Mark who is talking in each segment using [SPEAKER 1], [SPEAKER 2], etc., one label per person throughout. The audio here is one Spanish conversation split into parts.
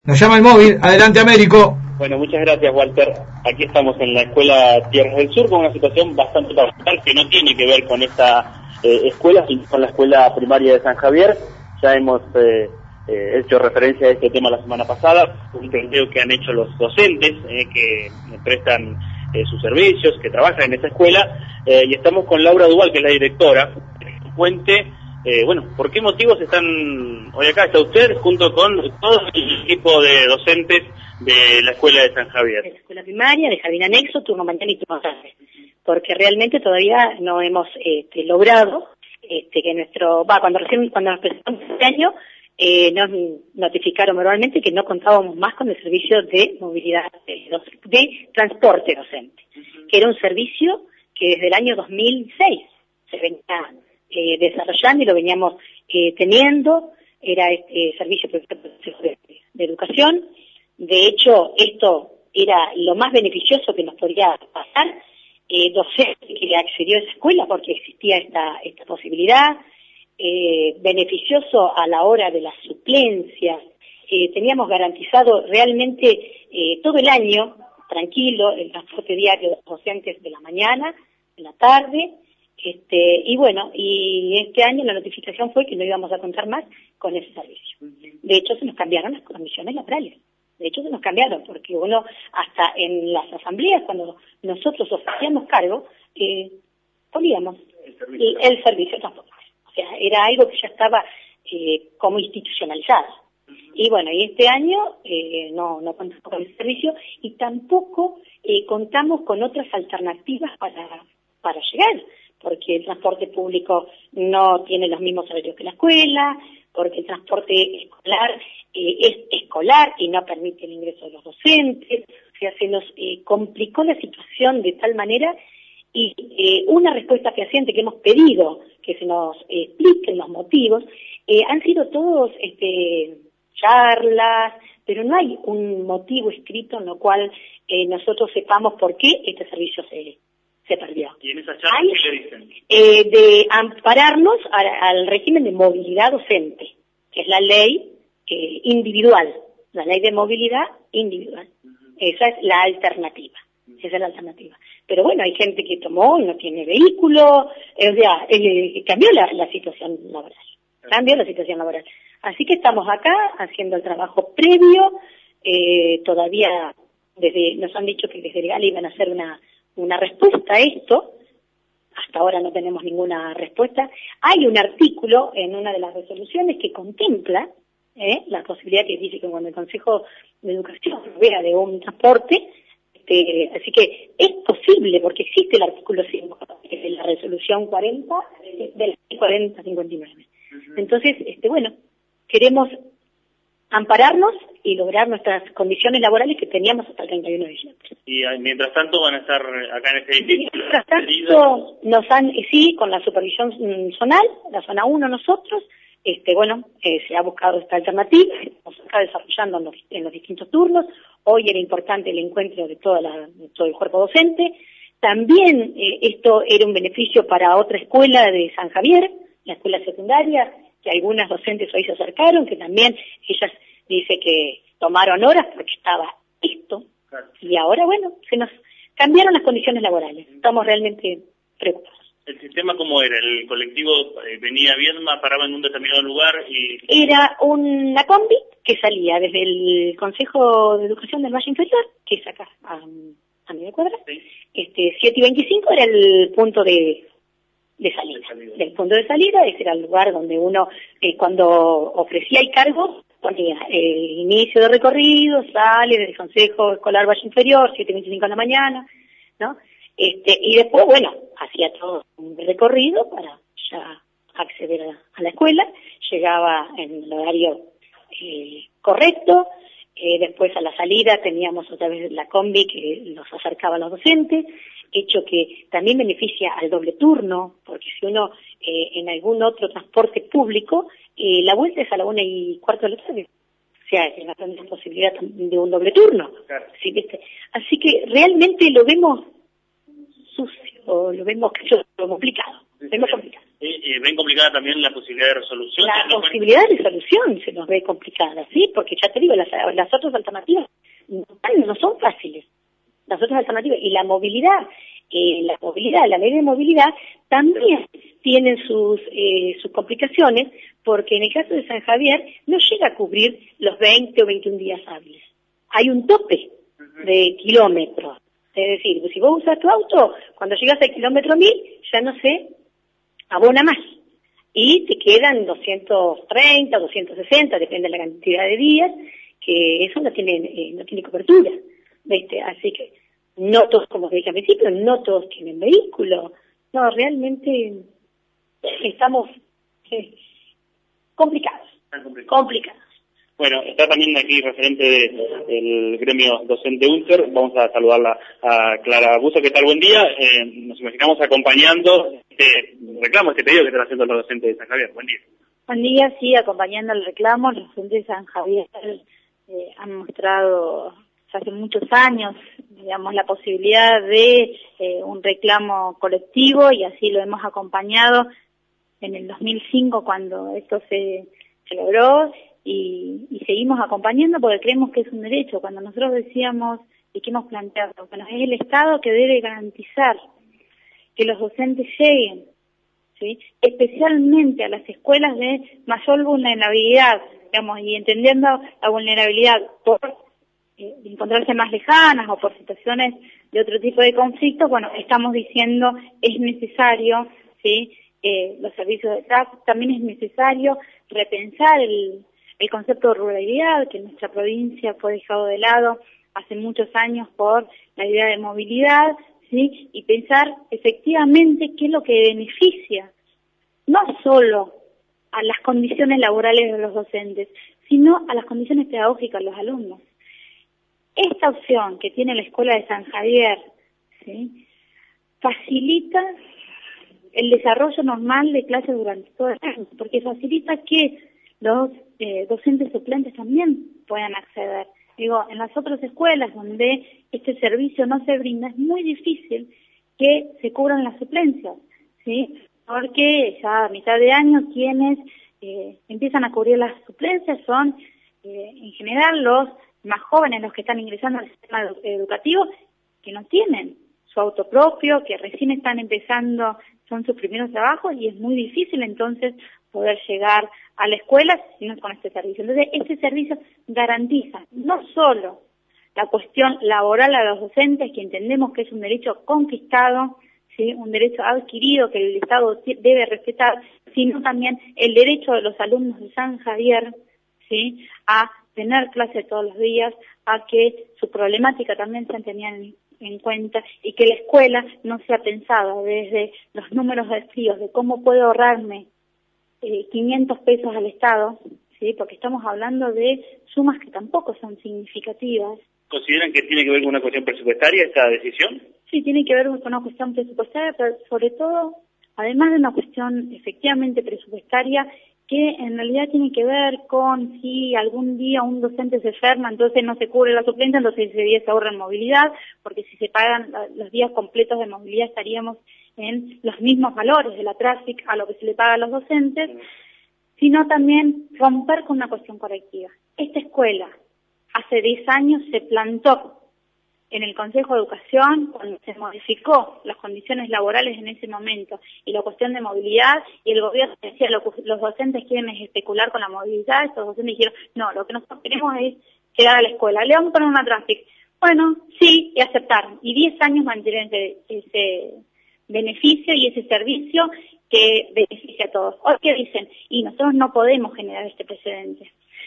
[SPEAKER 1] Nos llama el móvil. Adelante, Américo.
[SPEAKER 2] Bueno, muchas gracias, Walter. Aquí estamos en la escuela Tierras del Sur con una situación bastante particular que no tiene que ver con esta escuela, sino con la escuela primaria de San Javier. Ya hemos hecho referencia a este tema la semana pasada, un planteo que han hecho los docentes que prestan sus servicios, que trabajan en esta escuela, y estamos con Laura Duval, que es la directora. Cuente, ¿por qué motivos están hoy acá? Está usted junto con todo el equipo de docentes de la escuela de San Javier.
[SPEAKER 3] De la escuela primaria, de jardín anexo, turno mañana y turno tarde. Porque realmente todavía no hemos logrado que cuando nos presentamos este año, nos notificaron verbalmente que no contábamos más con el servicio de movilidad, de transporte docente, que era un servicio que desde el año 2006 se venía desarrollando y lo veníamos teniendo. Era servicio de educación. De hecho, esto era lo más beneficioso que nos podría pasar, docente que accedió a esa escuela porque existía esta posibilidad, beneficioso a la hora de las suplencias. Teníamos garantizado realmente todo el año, tranquilo, el transporte diario de los docentes de la mañana, de la tarde, y este año la notificación fue que no íbamos a contar más con ese servicio. De hecho, se nos cambiaron las condiciones laborales. Porque uno, hasta en las asambleas, cuando nosotros ofrecíamos cargo, poníamos el servicio de transporte. O sea, era algo que ya estaba como institucionalizado. Y este año no contamos con ese servicio y tampoco contamos con otras alternativas para llegar, porque el transporte público no tiene los mismos horarios que la escuela, porque el transporte escolar es escolar y no permite el ingreso de los docentes. O sea, se nos complicó la situación de tal manera, y una respuesta fehaciente que hemos pedido que se nos expliquen los motivos, han sido todos charlas, pero no hay un motivo escrito en lo cual nosotros sepamos por qué este servicio se perdió.
[SPEAKER 2] ¿Y en esa charla qué le dicen?
[SPEAKER 3] De ampararnos al régimen de movilidad docente, que es la ley individual, la ley de movilidad individual. Esa es la alternativa. Pero hay gente que tomó y no tiene vehículo, cambió la situación laboral. Así que estamos acá haciendo el trabajo previo. Todavía nos han dicho que desde el GALE iban a hacer una respuesta a esto. Hasta ahora no tenemos ninguna respuesta. Hay un artículo en una de las resoluciones que contempla la posibilidad, que dice que cuando el Consejo de Educación vea de un transporte, así que es posible, porque existe el artículo 5 de la resolución 40 de la 4059. Entonces, queremos ampararnos y lograr nuestras condiciones laborales que teníamos hasta el 31 de diciembre.
[SPEAKER 2] Y mientras tanto van a estar acá en este edificio.
[SPEAKER 3] Mientras tanto sí, con la supervisión zonal, la zona 1 nosotros, se ha buscado esta alternativa, nos está desarrollando en los distintos turnos. Hoy era importante el encuentro de todo el cuerpo docente. También esto era un beneficio para otra escuela de San Javier, la escuela secundaria, que algunas docentes hoy se acercaron, que también ellas dice que tomaron horas porque estaba esto. Claro. Y ahora, se nos cambiaron las condiciones laborales. Estamos realmente preocupados.
[SPEAKER 2] ¿El sistema cómo era? ¿El colectivo venía bien, paraba en un determinado lugar?
[SPEAKER 3] Era una combi que salía desde el Consejo de Educación del Valle Inferior, que es acá a media cuadra. Sí. 7:25 era el punto de salida. Del punto de salida, ese era el lugar donde uno, cuando ofrecía el cargo, ponía el inicio de recorrido, sale del Consejo Escolar Valle Inferior, 7:25 de la mañana, ¿no? Y después, hacía todo un recorrido para ya acceder a la escuela, llegaba en el horario correcto. Después a la salida teníamos otra vez la combi que nos acercaba a los docentes, hecho que también beneficia al doble turno, porque si uno en algún otro transporte público, la vuelta es a la 1:15 de la tarde. O sea, es una gran posibilidad de un doble turno. Claro. ¿Sí, viste? Así que realmente lo vemos sucio, lo vemos complicado.
[SPEAKER 2] ¿Ven complicada también la posibilidad de resolución?
[SPEAKER 3] La posibilidad de resolución se nos ve complicada, ¿sí? Porque ya te digo, las otras alternativas no son fáciles. Las otras alternativas. Y la movilidad, la ley de movilidad también tiene sus complicaciones, porque en el caso de San Javier no llega a cubrir los 20 o 21 días hábiles. Hay un tope de kilómetros. Es decir, si vos usas tu auto, cuando llegas al kilómetro 1000, ya no se abona más. Y te quedan 230, 260, depende de la cantidad de días, que eso no tiene cobertura. ¿Viste? Así que no todos, como te dije al principio, no todos tienen vehículo. No, realmente estamos complicados.
[SPEAKER 2] Bueno, está también aquí referente del gremio docente UNTER. Vamos a saludarla a Clara Buzo. ¿Qué tal? Buen día. Nos imaginamos acompañando este reclamo, este pedido que están haciendo los docentes de San Javier. Buen día.
[SPEAKER 4] Buen día, sí, acompañando el reclamo. Los docentes de San Javier han mostrado hace muchos años, digamos, la posibilidad de un reclamo colectivo, y así lo hemos acompañado en el 2005 cuando esto se logró, y seguimos acompañando porque creemos que es un derecho. Cuando nosotros decíamos y que hemos planteado, bueno, es el Estado que debe garantizar que los docentes lleguen, ¿sí?, especialmente a las escuelas de mayor vulnerabilidad, digamos, y entendiendo la vulnerabilidad por encontrarse más lejanas o por situaciones de otro tipo de conflictos. Bueno, estamos diciendo es necesario, ¿sí?, los servicios de tráfico, también es necesario repensar el concepto de ruralidad, que en nuestra provincia fue dejado de lado hace muchos años por la idea de movilidad, ¿sí?, y pensar efectivamente qué es lo que beneficia no solo a las condiciones laborales de los docentes, sino a las condiciones pedagógicas de los alumnos. Esta opción que tiene la Escuela de San Javier, ¿sí?, facilita el desarrollo normal de clases durante todo el año, porque facilita que los docentes suplentes también puedan acceder. Digo, en las otras escuelas donde este servicio no se brinda, es muy difícil que se cubran las suplencias, ¿sí?, porque ya a mitad de año quienes empiezan a cubrir las suplencias son en general los más jóvenes, los que están ingresando al sistema educativo, que no tienen su auto propio, que recién están empezando, son sus primeros trabajos, y es muy difícil entonces poder llegar a la escuela sino con este servicio. Entonces, este servicio garantiza no solo la cuestión laboral a los docentes, que entendemos que es un derecho conquistado, ¿sí?, un derecho adquirido que el Estado debe respetar, sino también el derecho de los alumnos de San Javier, ¿sí?, a tener clases todos los días, a que su problemática también se tenía en cuenta, y que la escuela no sea pensada desde los números de fríos de cómo puedo ahorrarme 500 pesos al Estado, ¿sí?, porque estamos hablando de sumas que tampoco son significativas.
[SPEAKER 2] ¿Consideran que tiene que ver con una cuestión presupuestaria esta decisión?
[SPEAKER 4] Sí, tiene que ver con una cuestión presupuestaria, pero sobre todo, además de una cuestión efectivamente presupuestaria, que en realidad tiene que ver con si algún día un docente se enferma, entonces no se cubre la suplencia, entonces ese día se ahorra en movilidad, porque si se pagan los días completos de movilidad estaríamos en los mismos valores de la TRAFIC a lo que se le paga a los docentes, sino también romper con una cuestión colectiva. Esta escuela hace 10 años se plantó en el Consejo de Educación cuando se modificó las condiciones laborales en ese momento y la cuestión de movilidad, y el gobierno decía los docentes quieren especular con la movilidad. Estos docentes dijeron, no, lo que nosotros queremos es llegar a la escuela, le vamos a poner una TRAFIC. Bueno, sí, y aceptaron, y 10 años mantuvieron ese beneficio y ese servicio que beneficia a todos. Hoy, ¿qué dicen? Y nosotros no podemos generar este precedente.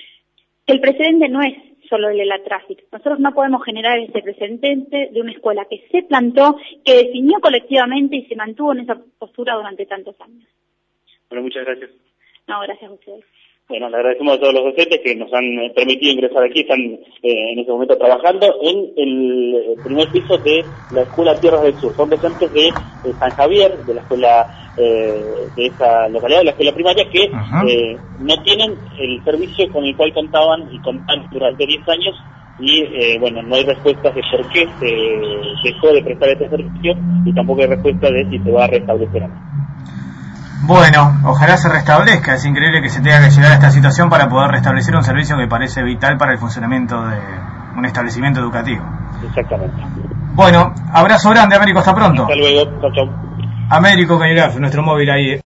[SPEAKER 4] El precedente no es solo el de la TRAFIC. Nosotros no podemos generar ese precedente de una escuela que se plantó, que definió colectivamente y se mantuvo en esa postura durante tantos años.
[SPEAKER 2] Bueno, muchas gracias.
[SPEAKER 4] No, gracias a ustedes.
[SPEAKER 2] Bueno, le agradecemos a todos los docentes que nos han permitido ingresar aquí, están en este momento trabajando en el primer piso de la Escuela Tierras del Sur. Son docentes de San Javier, de la escuela de esa localidad, de la escuela primaria, que no tienen el servicio con el cual contaban y contan durante 10 años, y bueno, no hay respuestas de por qué se dejó de prestar este servicio, y tampoco hay respuesta de si se va a restablecer o no.
[SPEAKER 5] Bueno, ojalá se restablezca. Es increíble que se tenga que llegar a esta situación para poder restablecer un servicio que parece vital para el funcionamiento de un establecimiento educativo.
[SPEAKER 2] Exactamente.
[SPEAKER 5] Bueno, abrazo grande, Américo, hasta pronto.
[SPEAKER 2] Hasta luego, chau, chau.
[SPEAKER 5] Américo Cañular, nuestro móvil ahí.